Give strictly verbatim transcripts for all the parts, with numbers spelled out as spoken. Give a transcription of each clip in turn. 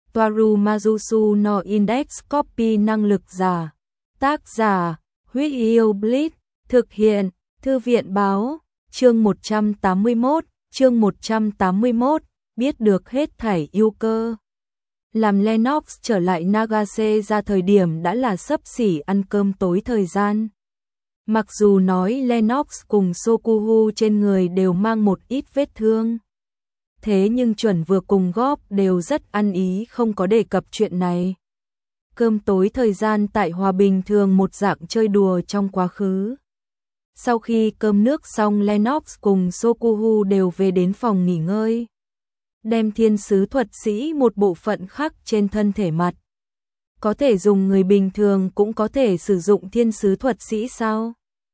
Toaru Majusu no Index Copy năng lực giả. Tác giả, Huyết Yêu Blitz, thực hiện, Thư viện báo, chương một trăm tám mươi mốt, chương một trăm tám mươi mốt, biết được hết thảy yêu cơ. Làm Lennox trở lại Nagase ra thời điểm đã là xấp xỉ ăn cơm tối thời gian. Mặc dù nói Lennox cùng Sokuhu trên người đều mang một ít vết thương. Thế nhưng chuẩn vừa cùng góp đều rất ăn ý không có đề cập chuyện này. Cơm tối thời gian tại Hòa Bình thường một dạng chơi đùa trong quá khứ. Sau khi cơm nước xong Lennox cùng Sokuhu đều về đến phòng nghỉ ngơi. Đem thiên sứ thuật sĩ một bộ phận khắc trên thân thể mặt. Có thể dùng người bình thường cũng có thể sử dụng thiên sứ thuật sĩ sao?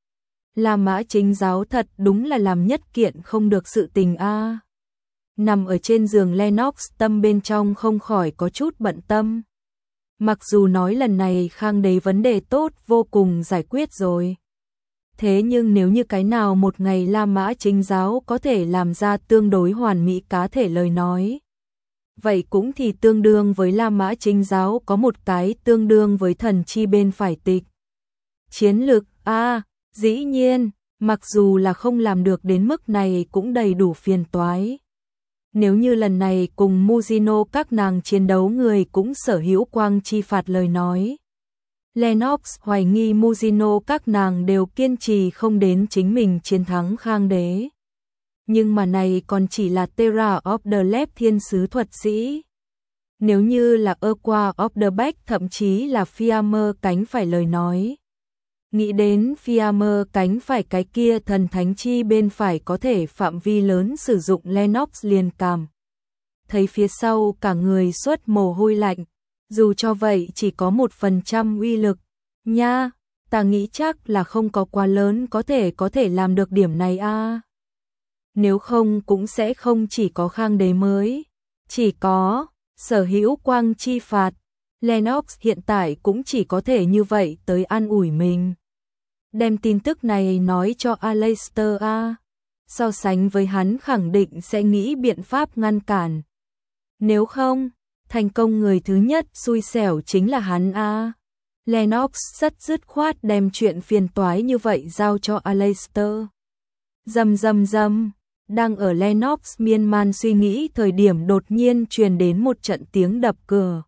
La Mã Chính giáo thật đúng là làm nhất kiện không được sự tình a. À. Nằm ở trên giường Lennox tâm bên trong không khỏi có chút bận tâm. Mặc dù nói lần này Khang Đế vấn đề tốt vô cùng giải quyết rồi. Thế nhưng nếu như cái nào một ngày La Mã Chính giáo có thể làm ra tương đối hoàn mỹ cá thể lời nói. Vậy cũng thì tương đương với La Mã Chính giáo có một cái tương đương với thần chi bên phải tịch. Chiến lược a à, dĩ nhiên, mặc dù là không làm được đến mức này cũng đầy đủ phiền toái. Nếu như lần này cùng Mujino các nàng chiến đấu người cũng sở hữu quang chi phạt lời nói. Lennox hoài nghi Mujino các nàng đều kiên trì không đến chính mình chiến thắng Khang Đế. Nhưng mà này còn chỉ là Terra of the Left thiên sứ thuật sĩ. Nếu như là Aqua of the Back thậm chí là Fiammer cánh phải lời nói. Nghĩ đến Fiammer cánh phải cái kia thần thánh chi bên phải có thể phạm vi lớn sử dụng Lennox liền cảm. Thấy phía sau cả người xuất mồ hôi lạnh. Dù cho vậy chỉ có một phần trăm uy lực. Nha, ta nghĩ chắc là không có quá lớn có thể có thể làm được điểm này a. À. Nếu không cũng sẽ không chỉ có Khang Đế mới. Chỉ có sở hữu quang chi phạt. Lennox hiện tại cũng chỉ có thể như vậy tới an ủi mình. Đem tin tức này nói cho Aleister a. So sánh với hắn khẳng định sẽ nghĩ biện pháp ngăn cản. Nếu không, thành công người thứ nhất xui xẻo chính là hắn a. Lennox rất dứt khoát đem chuyện phiền toái như vậy giao cho Aleister. Rầm rầm rầm, đang ở Lennox miên man suy nghĩ thời điểm đột nhiên truyền đến một trận tiếng đập cửa.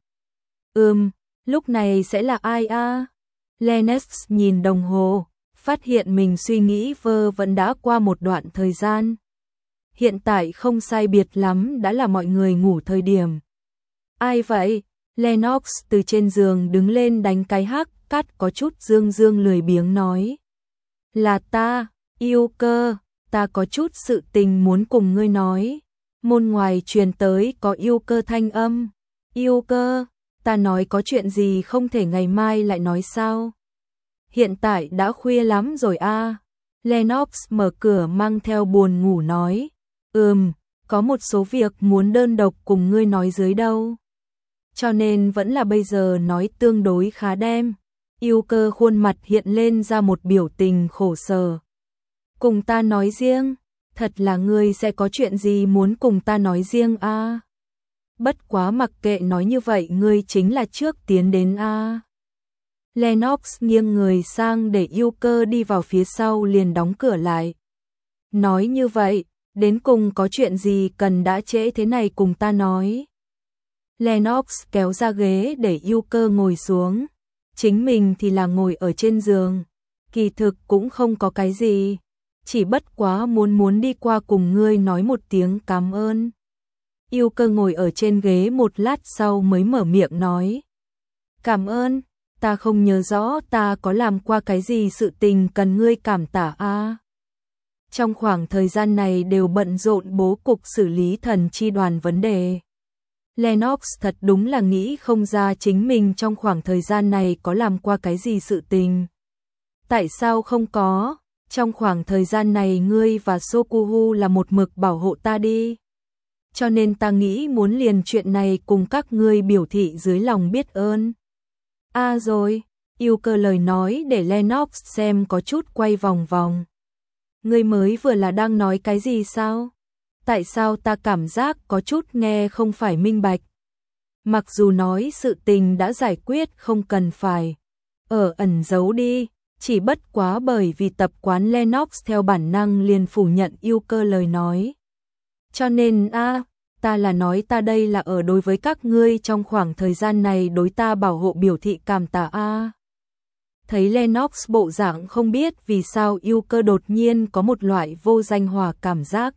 Ừm, lúc này sẽ là ai a? À? Lennox nhìn đồng hồ, phát hiện mình suy nghĩ vơ vẫn đã qua một đoạn thời gian. Hiện tại không sai biệt lắm đã là mọi người ngủ thời điểm. Ai vậy? Lennox từ trên giường đứng lên đánh cái hắc, cắt có chút dương dương lười biếng nói. Là ta, yêu cơ, ta có chút sự tình muốn cùng ngươi nói. Môn ngoài truyền tới có yêu cơ thanh âm. Yêu cơ, ta nói có chuyện gì không thể ngày mai lại nói sao? Hiện tại đã khuya lắm rồi a. À. Lennox mở cửa mang theo buồn ngủ nói. Ừm, có một số việc muốn đơn độc cùng ngươi nói dưới đâu. Cho nên vẫn là bây giờ nói tương đối khá đem. Yêu cơ khuôn mặt hiện lên ra một biểu tình khổ sở. Cùng ta nói riêng, thật là ngươi sẽ có chuyện gì muốn cùng ta nói riêng a? À? Bất quá mặc kệ nói như vậy ngươi chính là trước tiến đến a. À? Lennox nghiêng người sang để yêu cơ đi vào phía sau liền đóng cửa lại. Nói như vậy, đến cùng có chuyện gì cần đã trễ thế này cùng ta nói. Lennox kéo ra ghế để yêu cơ ngồi xuống. Chính mình thì là ngồi ở trên giường. Kỳ thực cũng không có cái gì. Chỉ bất quá muốn muốn đi qua cùng ngươi nói một tiếng cảm ơn. Yêu cơ ngồi ở trên ghế một lát sau mới mở miệng nói. Cảm ơn, ta không nhớ rõ ta có làm qua cái gì sự tình cần ngươi cảm tả a. À? Trong khoảng thời gian này đều bận rộn bố cục xử lý thần chi đoàn vấn đề. Lennox thật đúng là nghĩ không ra chính mình trong khoảng thời gian này có làm qua cái gì sự tình. Tại sao không có? Trong khoảng thời gian này ngươi và Sokuhu là một mực bảo hộ ta đi. Cho nên ta nghĩ muốn liền chuyện này cùng các ngươi biểu thị dưới lòng biết ơn. À rồi, yêu cơ lời nói để Lennox xem có chút quay vòng vòng. Ngươi mới vừa là đang nói cái gì sao? Tại sao ta cảm giác có chút nghe không phải minh bạch? Mặc dù nói sự tình đã giải quyết không cần phải ở ẩn giấu đi, chỉ bất quá bởi vì tập quán Lennox theo bản năng liền phủ nhận yêu cơ lời nói. Cho nên a ta là nói ta đây là ở đối với các ngươi trong khoảng thời gian này đối ta bảo hộ biểu thị cảm tạ a. Thấy Lennox bộ dạng không biết vì sao yêu cơ đột nhiên có một loại vô danh hòa cảm giác.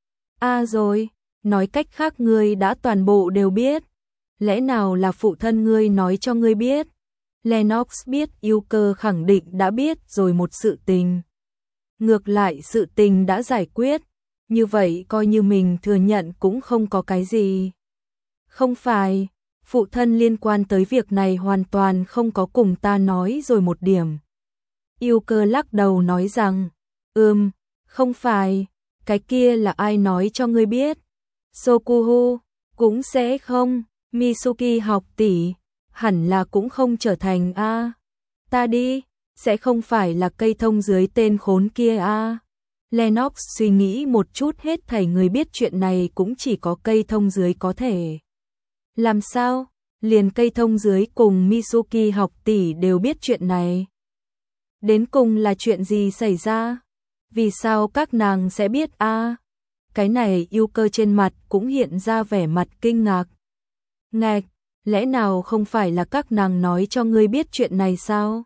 A rồi, nói cách khác ngươi đã toàn bộ đều biết. Lẽ nào là phụ thân ngươi nói cho ngươi biết? Lennox biết yêu cơ khẳng định đã biết rồi một sự tình. Ngược lại sự tình đã giải quyết, như vậy coi như mình thừa nhận cũng không có cái gì. Không phải, phụ thân liên quan tới việc này hoàn toàn không có cùng ta nói rồi một điểm. Yêu cơ lắc đầu nói rằng, ừm, không phải, cái kia là ai nói cho ngươi biết? Sokuhu, cũng sẽ không, Mitsuki học tỷ, hẳn là cũng không trở thành a. Ta đi, sẽ không phải là cây thông dưới tên khốn kia a. Lennox suy nghĩ một chút hết thảy người biết chuyện này cũng chỉ có cây thông dưới có thể. Làm sao? Liền cây thông dưới cùng Mitsuki học tỷ đều biết chuyện này. Đến cùng là chuyện gì xảy ra? Vì sao các nàng sẽ biết a? Cái này yêu cơ trên mặt cũng hiện ra vẻ mặt kinh ngạc. Ngạch, lẽ nào không phải là các nàng nói cho ngươi biết chuyện này sao?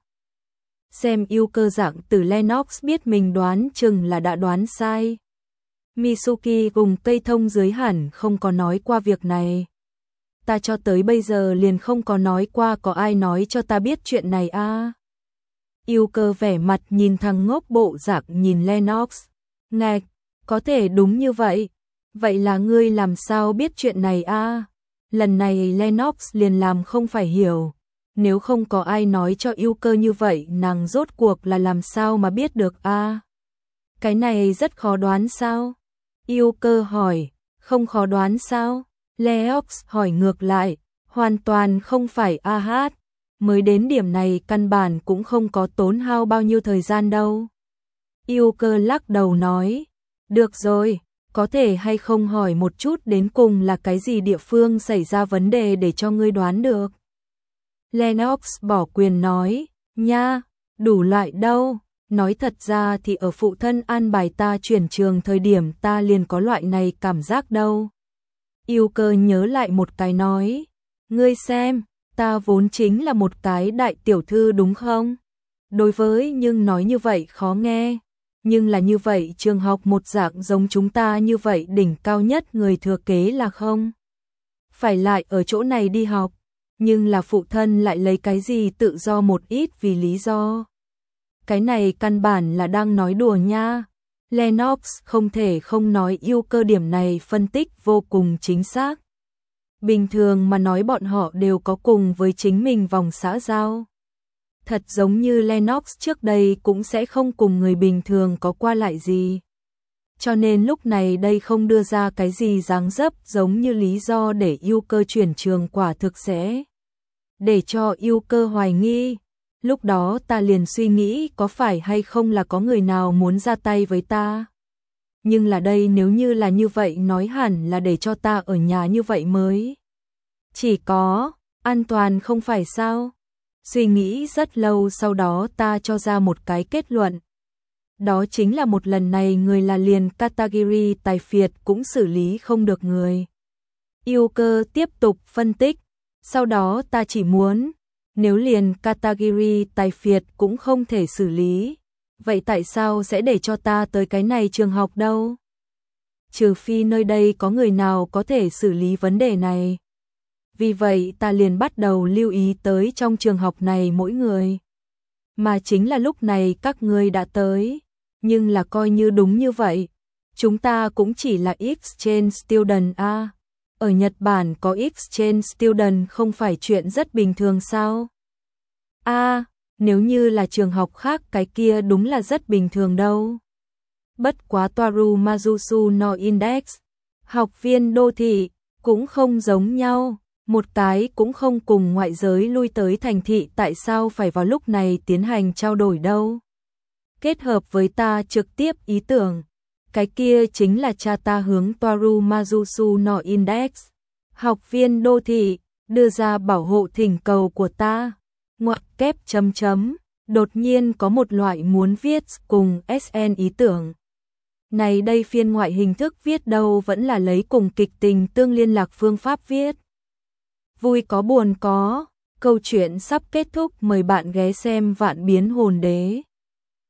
Xem yêu cơ dạng từ Lennox biết mình đoán chừng là đã đoán sai. Mitsuki cùng cây thông dưới hẳn không có nói qua việc này. Ta cho tới bây giờ liền không có nói qua có ai nói cho ta biết chuyện này a. À. Yêu cơ vẻ mặt nhìn thằng ngốc bộ dạng nhìn Lennox. Ngạch, có thể đúng như vậy. Vậy là ngươi làm sao biết chuyện này a? À? Lần này Lennox liền làm không phải hiểu. Nếu không có ai nói cho yêu cơ như vậy nàng rốt cuộc là làm sao mà biết được a? À? Cái này rất khó đoán sao? Yêu cơ hỏi, không khó đoán sao? Lennox hỏi ngược lại, hoàn toàn không phải a hát. Mới đến điểm này căn bản cũng không có tốn hao bao nhiêu thời gian đâu. Yêu cơ lắc đầu nói, được rồi, có thể hay không hỏi một chút đến cùng là cái gì địa phương xảy ra vấn đề để cho ngươi đoán được. Lennox bỏ quyền nói, nha, đủ loại đâu, nói thật ra thì ở phụ thân an bài ta chuyển trường thời điểm ta liền có loại này cảm giác đâu. Yêu cơ nhớ lại một cái nói, ngươi xem, ta vốn chính là một cái đại tiểu thư đúng không? Đối với nhưng nói như vậy khó nghe, nhưng là như vậy trường học một dạng giống chúng ta như vậy đỉnh cao nhất người thừa kế là không? Phải lại ở chỗ này đi học, nhưng là phụ thân lại lấy cái gì tự do một ít vì lý do. Cái này căn bản là đang nói đùa nha. Lennox không thể không nói yêu cơ điểm này phân tích vô cùng chính xác. Bình thường mà nói bọn họ đều có cùng với chính mình vòng xã giao. Thật giống như Lennox trước đây cũng sẽ không cùng người bình thường có qua lại gì. Cho nên lúc này đây không đưa ra cái gì dáng dấp giống như lý do để yêu cơ chuyển trường quả thực sẽ để cho yêu cơ hoài nghi. Lúc đó ta liền suy nghĩ có phải hay không là có người nào muốn ra tay với ta. Nhưng là đây nếu như là như vậy nói hẳn là để cho ta ở nhà như vậy mới. Chỉ có, an toàn không phải sao? Suy nghĩ rất lâu sau đó ta cho ra một cái kết luận. Đó chính là một lần này người là liền Katagiri tài phiệt cũng xử lý không được người. Yêu cơ tiếp tục phân tích. Sau đó ta chỉ muốn, nếu liền Katagiri tài phiệt cũng không thể xử lý, vậy tại sao sẽ để cho ta tới cái này trường học đâu? Trừ phi nơi đây có người nào có thể xử lý vấn đề này. Vì vậy ta liền bắt đầu lưu ý tới trong trường học này mỗi người. Mà chính là lúc này các ngươi đã tới. Nhưng là coi như đúng như vậy. Chúng ta cũng chỉ là exchange student a. À, ở Nhật Bản có exchange student không phải chuyện rất bình thường sao? A, à, nếu như là trường học khác cái kia đúng là rất bình thường đâu. Bất quá Toaru Mazusu no Index, học viên đô thị, cũng không giống nhau. Một cái cũng không cùng ngoại giới lui tới thành thị tại sao phải vào lúc này tiến hành trao đổi đâu. Kết hợp với ta trực tiếp ý tưởng, cái kia chính là cha ta hướng Toaru Mazusu no Index. Học viên đô thị, đưa ra bảo hộ thỉnh cầu của ta. Ngoặc kép chấm chấm, đột nhiên có một loại muốn viết cùng ét en ý tưởng. Này đây phiên ngoại hình thức viết đâu vẫn là lấy cùng kịch tình tương liên lạc phương pháp viết. Vui có buồn có, câu chuyện sắp kết thúc, mời bạn ghé xem Vạn Biến Hồn Đế.